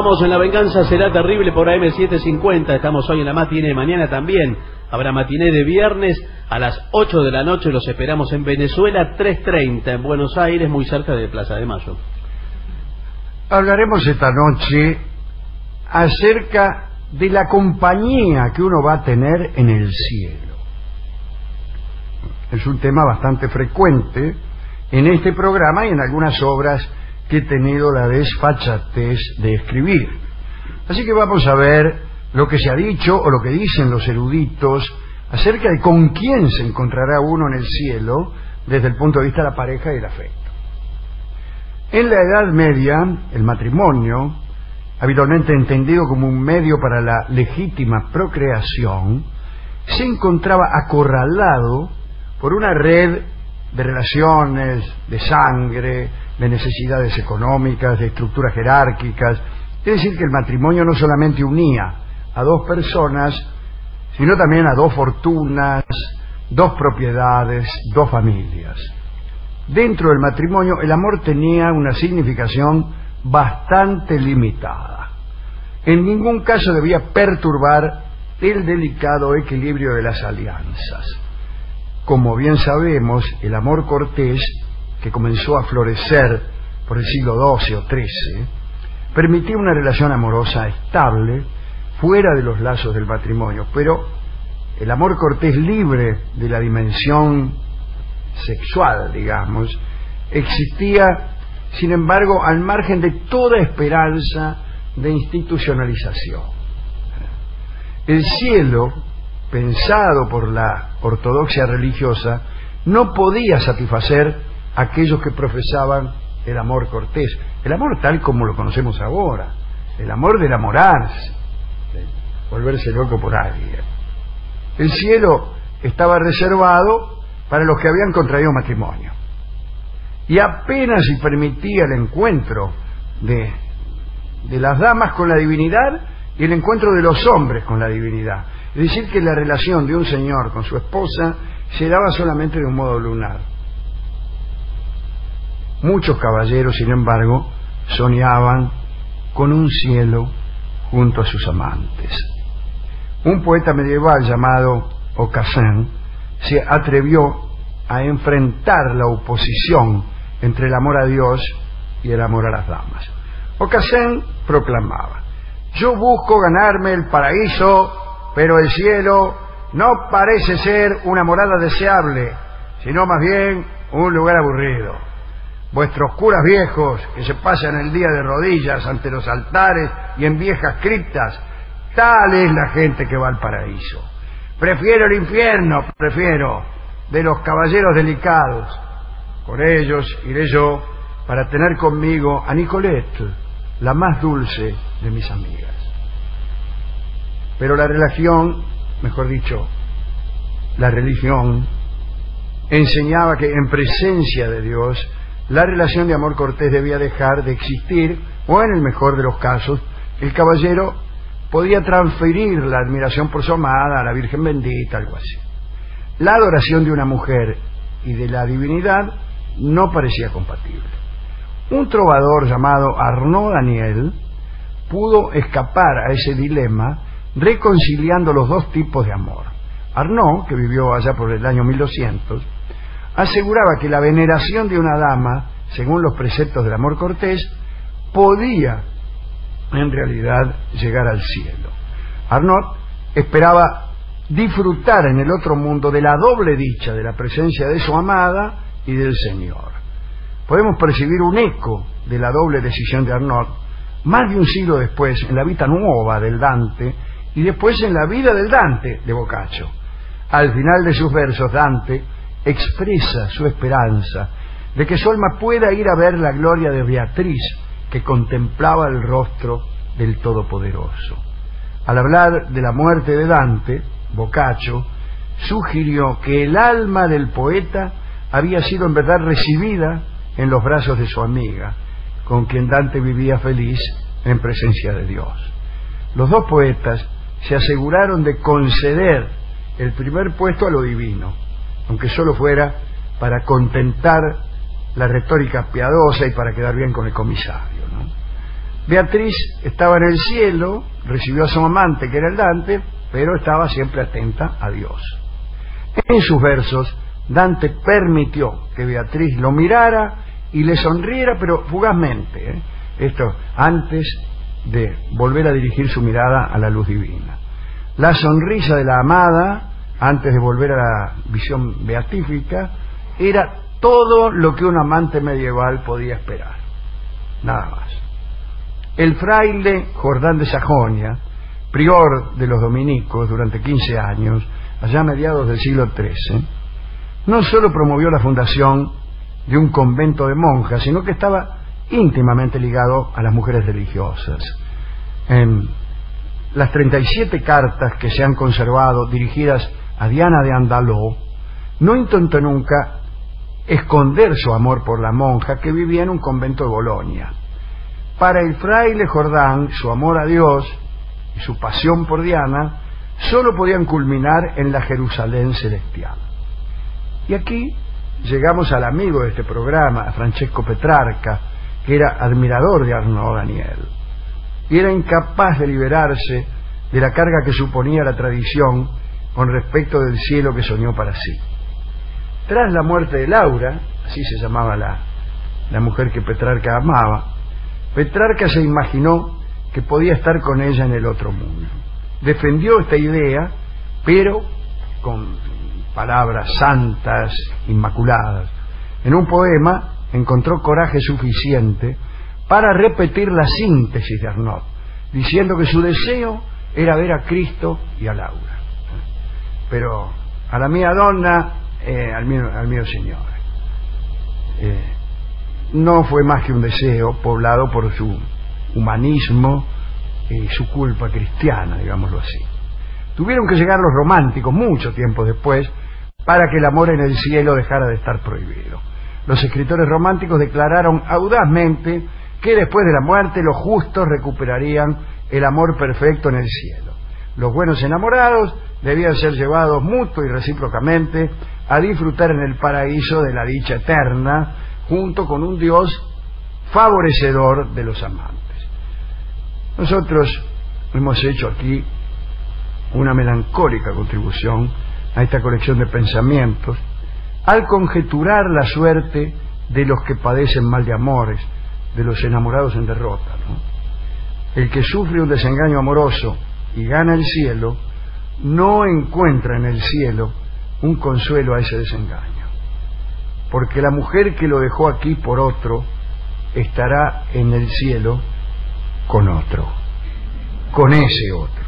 continuamos en La Venganza Será Terrible por AM750. Estamos hoy en la matiné de mañana también. Habrá matiné de viernes a las 8 de la noche. Los esperamos en Venezuela 330, en Buenos Aires, muy cerca de Plaza de Mayo. Hablaremos esta noche acerca de la compañía que uno va a tener en el cielo. Es un tema bastante frecuente en este programa y en algunas obras que he tenido la desfachatez de escribir. Así que vamos a ver lo que se ha dicho o lo que dicen los eruditos acerca de con quién se encontrará uno en el cielo desde el punto de vista de la pareja y el afecto. En la Edad Media, el matrimonio, habitualmente entendido como un medio para la legítima procreación, se encontraba acorralado por una red de relaciones, de sangre, de necesidades económicas, de estructuras jerárquicas. Es decir, que el matrimonio no solamente unía a dos personas, sino también a dos fortunas, dos propiedades, dos familias. Dentro del matrimonio el amor tenía una significación bastante limitada. En ningún caso debía perturbar el delicado equilibrio de las alianzas. Como bien sabemos, el amor cortés, que comenzó a florecer por el siglo XII o XIII, permitía una relación amorosa estable fuera de los lazos del matrimonio, pero el amor cortés libre de la dimensión sexual, digamos, existía, sin embargo, al margen de toda esperanza de institucionalización. El cielo, pensado por la ortodoxia religiosa, no podía satisfacer a aquellos que profesaban el amor cortés, el amor tal como lo conocemos ahora, el amor de enamorarse, de volverse loco por alguien. El cielo estaba reservado para los que habían contraído matrimonio, y apenas si permitía el encuentro de las damas con la divinidad y el encuentro de los hombres con la divinidad. Es decir, que la relación de un señor con su esposa se daba solamente de un modo lunar. Muchos caballeros, sin embargo, soñaban con un cielo junto a sus amantes. Un poeta medieval llamado Aucassin se atrevió a enfrentar la oposición entre el amor a Dios y el amor a las damas. Aucassin proclamaba: yo busco ganarme el paraíso, pero el cielo no parece ser una morada deseable, sino más bien un lugar aburrido. Vuestros curas viejos, que se pasan el día de rodillas ante los altares y en viejas criptas, tal es la gente que va al paraíso. Prefiero el infierno, prefiero, de los caballeros delicados. Con ellos iré yo para tener conmigo a Nicolette, la más dulce de mis amigas. Pero la religión, mejor dicho, la religión enseñaba que en presencia de Dios la relación de amor cortés debía dejar de existir, o en el mejor de los casos, el caballero podía transferir la admiración por su amada a la Virgen bendita, algo así. La adoración de una mujer y de la divinidad no parecía compatible. Un trovador llamado Arnaud Daniel pudo escapar a ese dilema reconciliando los dos tipos de amor. Arnaud, que vivió allá por el año 1200, aseguraba que la veneración de una dama, según los preceptos del amor cortés, podía en realidad llegar al cielo. Arnaud esperaba disfrutar en el otro mundo de la doble dicha de la presencia de su amada y del Señor. Podemos percibir un eco de la doble decisión de Arnaud más de un siglo después en la Vita Nuova del Dante y después en la vida del Dante de Boccaccio. Al final de sus versos, Dante expresa su esperanza de que su alma pueda ir a ver la gloria de Beatriz, que contemplaba el rostro del Todopoderoso. Al hablar de la muerte de Dante, Boccaccio sugirió que el alma del poeta había sido en verdad recibida en los brazos de su amiga, con quien Dante vivía feliz en presencia de Dios. Los dos poetas se aseguraron de conceder el primer puesto a lo divino, aunque solo fuera para contentar la retórica piadosa y para quedar bien con el comisario, ¿no? Beatriz estaba en el cielo, recibió a su amante, que era el Dante, pero estaba siempre atenta a Dios. En sus versos, Dante permitió que Beatriz lo mirara y le sonriera, pero fugazmente, esto antes de volver a dirigir su mirada a la luz divina. La sonrisa de la amada, antes de volver a la visión beatífica, era todo lo que un amante medieval podía esperar. Nada más. El fraile Jordán de Sajonia, prior de los dominicos durante 15 años, allá a mediados del siglo XIII, no solo promovió la fundación de un convento de monjas, sino que estaba íntimamente ligado a las mujeres religiosas. En las 37 cartas que se han conservado dirigidas a Diana de Andaló, no intentó nunca esconder su amor por la monja que vivía en un convento de Bolonia. Para el fraile Jordán, su amor a Dios y su pasión por Diana solo podían culminar en la Jerusalén celestial. Y aquí llegamos al amigo de este programa, a Francesco Petrarca, que era admirador de Arnaud Daniel y era incapaz de liberarse de la carga que suponía la tradición con respecto del cielo que soñó para sí. Tras la muerte de Laura, así se llamaba la mujer que Petrarca amaba, Petrarca se imaginó que podía estar con ella en el otro mundo. Defendió esta idea, pero con palabras santas, inmaculadas. En un poema encontró coraje suficiente para repetir la síntesis de Arnaud, diciendo que su deseo era ver a Cristo y a Laura. Pero a la mía donna, al mío Señor. No fue más que un deseo poblado por su humanismo y su culpa cristiana, digámoslo así. Tuvieron que llegar los románticos mucho tiempo después para que el amor en el cielo dejara de estar prohibido. Los escritores románticos declararon audazmente que después de la muerte los justos recuperarían el amor perfecto en el cielo. Los buenos enamorados debían ser llevados mutuo y recíprocamente a disfrutar en el paraíso de la dicha eterna, junto con un Dios favorecedor de los amantes. Nosotros hemos hecho aquí una melancólica contribución a esta colección de pensamientos al conjeturar la suerte de los que padecen mal de amores, de los enamorados en derrota, ¿no? El que sufre un desengaño amoroso y gana el cielo no encuentra en el cielo un consuelo a ese desengaño, porque la mujer que lo dejó aquí por otro estará en el cielo con otro, con ese otro.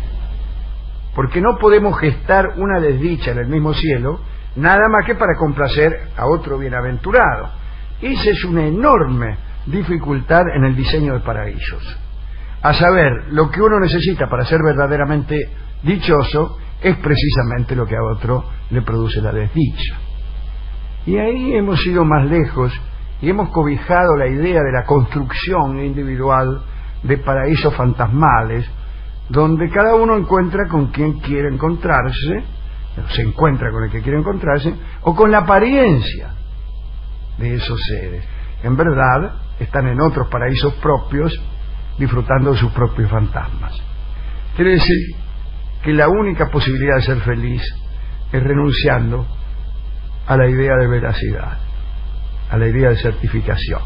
Porque no podemos gestar una desdicha en el mismo cielo nada más que para complacer a otro bienaventurado. Esa es una enorme dificultad en el diseño de paraísos. A saber, lo que uno necesita para ser verdaderamente dichoso es precisamente lo que a otro le produce la desdicha. Y ahí hemos ido más lejos y hemos cobijado la idea de la construcción individual de paraísos fantasmales, donde cada uno encuentra con quien quiere encontrarse, se encuentra con el que quiere encontrarse, o con la apariencia de esos seres. En verdad, están en otros paraísos propios, disfrutando de sus propios fantasmas. Quiere decir que la única posibilidad de ser feliz es renunciando a la idea de veracidad, a la idea de certificación.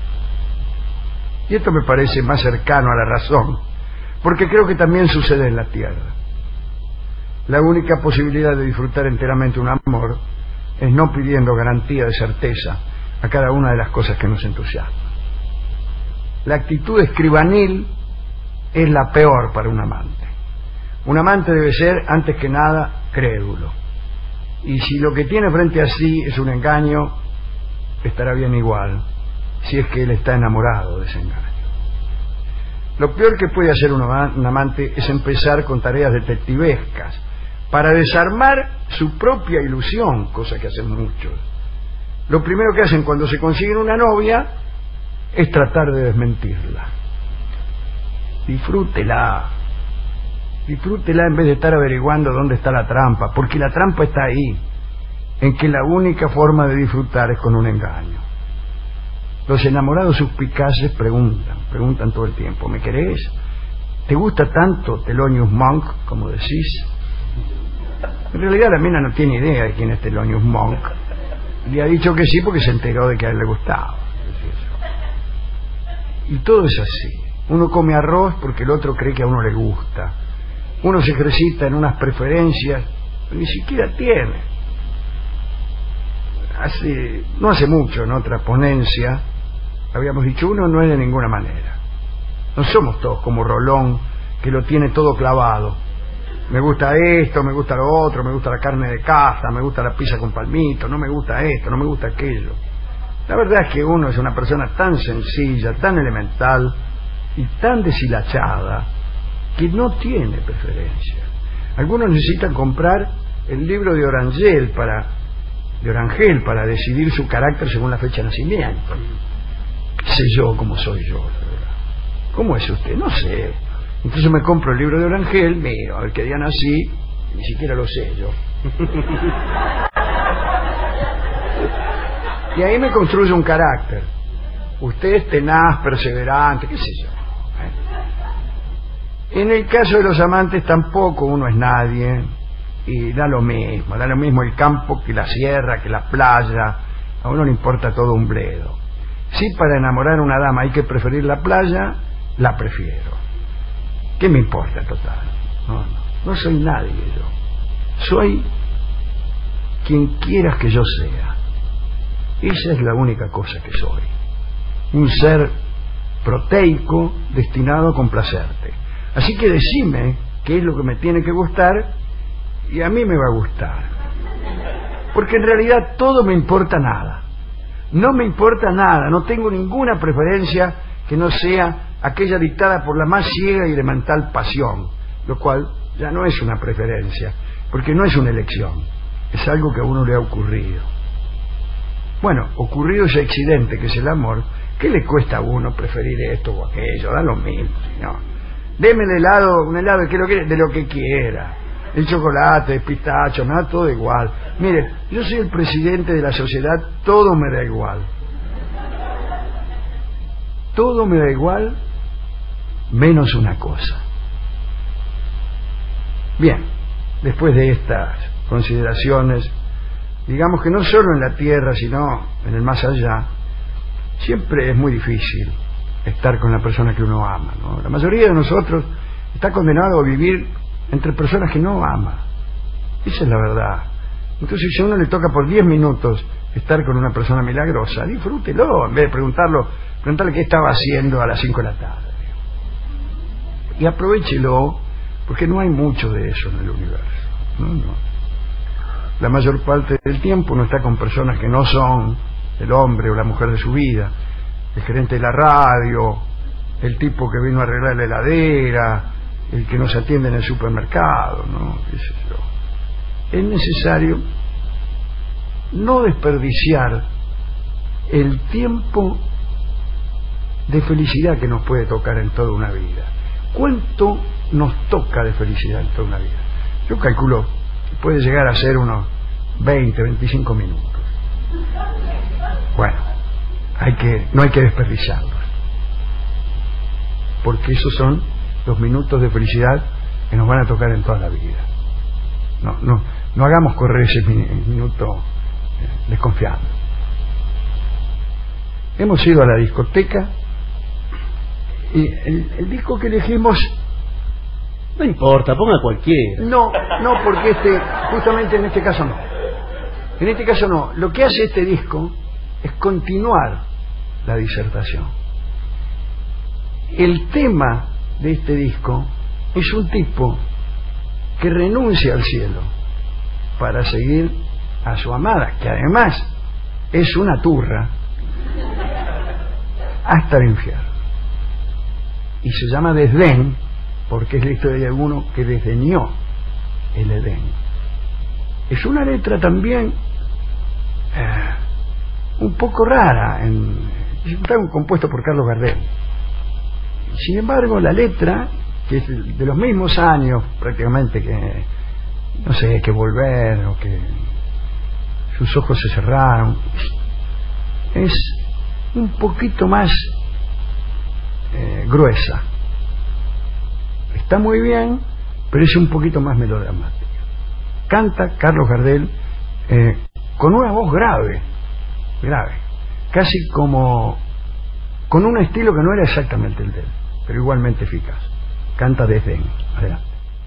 Y esto me parece más cercano a la razón, porque creo que también sucede en la tierra. La única posibilidad de disfrutar enteramente un amor es no pidiendo garantía de certeza a cada una de las cosas que nos entusiasman. La actitud escribanil es la peor para un amante. Un amante debe ser, antes que nada, crédulo. Y si lo que tiene frente a sí es un engaño, estará bien igual, si es que él está enamorado de ese engaño. Lo peor que puede hacer un amante es empezar con tareas detectivescas para desarmar su propia ilusión, cosa que hacen muchos. Lo primero que hacen cuando se consiguen una novia es tratar de desmentirla. Disfrútela en vez de estar averiguando dónde está la trampa, porque la trampa está ahí, en que la única forma de disfrutar es con un engaño. Los enamorados suspicaces preguntan todo el tiempo: ¿me querés? ¿Te gusta tanto Thelonious Monk como decís? En realidad la mina no tiene idea de quién es Thelonious Monk. Le ha dicho que sí porque se enteró de que a él le gustaba. Y todo es así. Uno come arroz porque el otro cree que a uno le gusta. Uno se ejercita en unas preferencias que ni siquiera tiene. No hace mucho, en otra ponencia, habíamos dicho: uno no es de ninguna manera. No somos todos como Rolón, que lo tiene todo clavado. Me gusta esto, me gusta lo otro, me gusta la carne de caza, me gusta la pizza con palmito, no me gusta esto, no me gusta aquello. La verdad es que uno es una persona tan sencilla, tan elemental y tan deshilachada que no tiene preferencia. Algunos necesitan comprar el libro de Orangel para decidir su carácter según la fecha de nacimiento. ¿Qué sé yo cómo soy yo? ¿Cómo es usted? No sé. Entonces me compro el libro de Orangel, miro a ver qué día nací, ni siquiera lo sé yo. Y ahí me construye un carácter. Usted es tenaz, perseverante, qué sé yo. En el caso de los amantes tampoco uno es nadie, y da lo mismo el campo que la sierra, que la playa. A uno le importa todo un bledo. Si para enamorar a una dama hay que preferir la playa, la prefiero. ¿Qué me importa, total? No soy nadie yo. Soy quien quieras que yo sea. Esa es la única cosa que soy. Un ser proteico destinado a complacerte. Así que decime qué es lo que me tiene que gustar y a mí me va a gustar. Porque en realidad todo me importa nada. No me importa nada, no tengo ninguna preferencia que no sea aquella dictada por la más ciega y elemental pasión, lo cual ya no es una preferencia, porque no es una elección, es algo que a uno le ha ocurrido. Bueno, ocurrido ese accidente que es el amor, ¿qué le cuesta a uno preferir esto o aquello? Da lo mismo, ¿no? Deme un helado de lo que quiera, el chocolate, el pistacho, me da todo igual. Mire, yo soy el presidente de la sociedad, todo me da igual. Todo me da igual, menos una cosa. Bien, después de estas consideraciones, digamos que no solo en la tierra, sino en el más allá, siempre es muy difícil estar con la persona que uno ama, ¿no? La mayoría de nosotros está condenado a vivir entre personas que no ama. Esa es la verdad. Entonces, si a uno le toca por 10 minutos estar con una persona milagrosa, disfrútelo, en vez de preguntarle qué estaba haciendo a las 5 de la tarde. Y aprovéchelo, porque no hay mucho de eso en el universo. No. La mayor parte del tiempo uno está con personas que no son el hombre o la mujer de su vida. El gerente de la radio, el tipo que vino a arreglar la heladera, el que nos atiende en el supermercado, ¿no? ¿Qué sé yo? Es necesario no desperdiciar el tiempo de felicidad que nos puede tocar en toda una vida. ¿Cuánto nos toca de felicidad en toda una vida? Yo calculo que puede llegar a ser unos 20, 25 minutos. Bueno, no hay que desperdiciarlos, porque esos son los minutos de felicidad que nos van a tocar en toda la vida. No hagamos correr ese minuto desconfiando. Hemos ido a la discoteca y el disco que elegimos... No importa, ponga cualquiera. No, porque justamente en este caso no. En este caso no. Lo que hace este disco es continuar la disertación. El tema de este disco es un tipo que renuncia al cielo para seguir a su amada, que además es una turra, hasta el infierno. Y se llama Desdén porque es la historia de uno que desdeñó el Edén. Es una letra también un poco rara, está compuesto por Carlos Gardel. Sin embargo, la letra, que es de los mismos años prácticamente que, no sé, que Volver, o que Sus ojos se cerraron, es un poquito más gruesa. Está muy bien, pero es un poquito más melodramática. Canta Carlos Gardel con una voz grave, casi como con un estilo que no era exactamente el de él, pero igualmente eficaz. Canta Desdén. Adelante.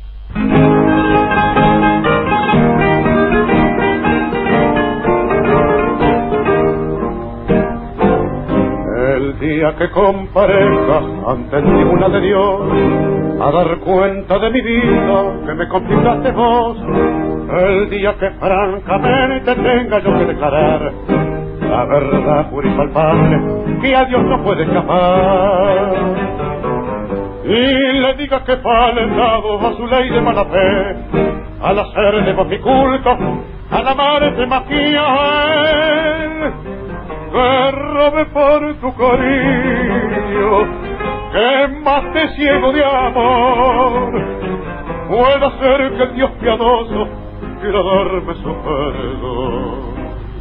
El día que comparezca ante el tribunal de Dios a dar cuenta de mi vida que me confiaste vos, el día que francamente tenga yo que declarar la verdad pura y palpable que a Dios no puede escapar, y le diga que faltado a su ley de mala fe al hacer de vos mi culto, al amarte más que a él, que robe por tu cariño, que más te ciego de amor, pueda ser que el Dios piadoso quiera darme su perdón.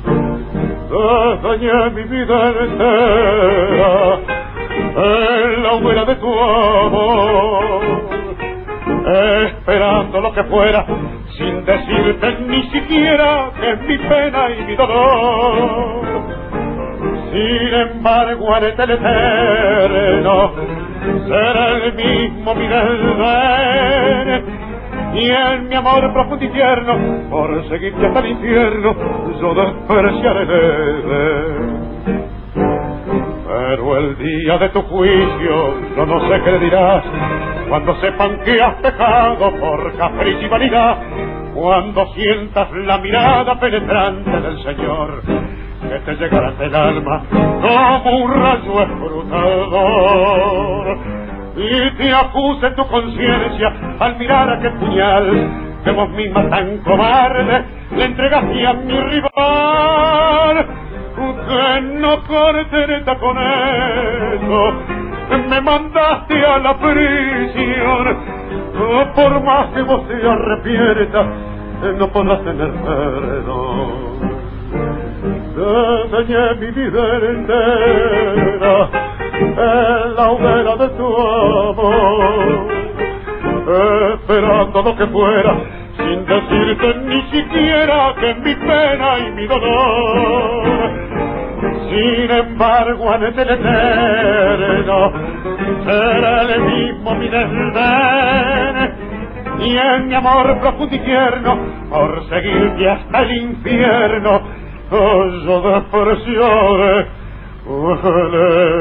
Dañé mi vida entera en la hoguera de tu amor, esperando lo que fuera, sin decirte ni siquiera que es mi pena y mi dolor. Sin embargo, haré el eterno, será el mismo mi desdén, y en mi amor profundo y tierno, por seguirte hasta el infierno, yo despreciaré el desdén. Pero el día de tu juicio, yo no sé qué le dirás, cuando sepan que has pecado por capricho y vanidad, cuando sientas la mirada penetrante del Señor, que te llegará hasta el alma como un rayo escrutador, y te acuse tu conciencia al mirar aquel puñal que vos misma tan cobarde le entregaste a mi rival, que no corteta con eso me mandaste a la prisión. Por más que vos te arrepientas, no podrás tener perdón. Dañé mi vida entera en la hoguera de tu amor, esperando lo que fuera, sin decirte ni siquiera que es mi pena y mi dolor. Sin embargo, en el eterno será el mismo mi desdén, y en mi amor profundo y tierno, por seguirte hasta el infierno, yo despreciaré el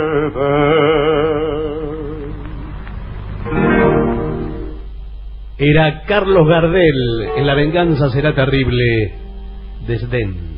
Edén. Era Carlos Gardel en La venganza será terrible, Desdén.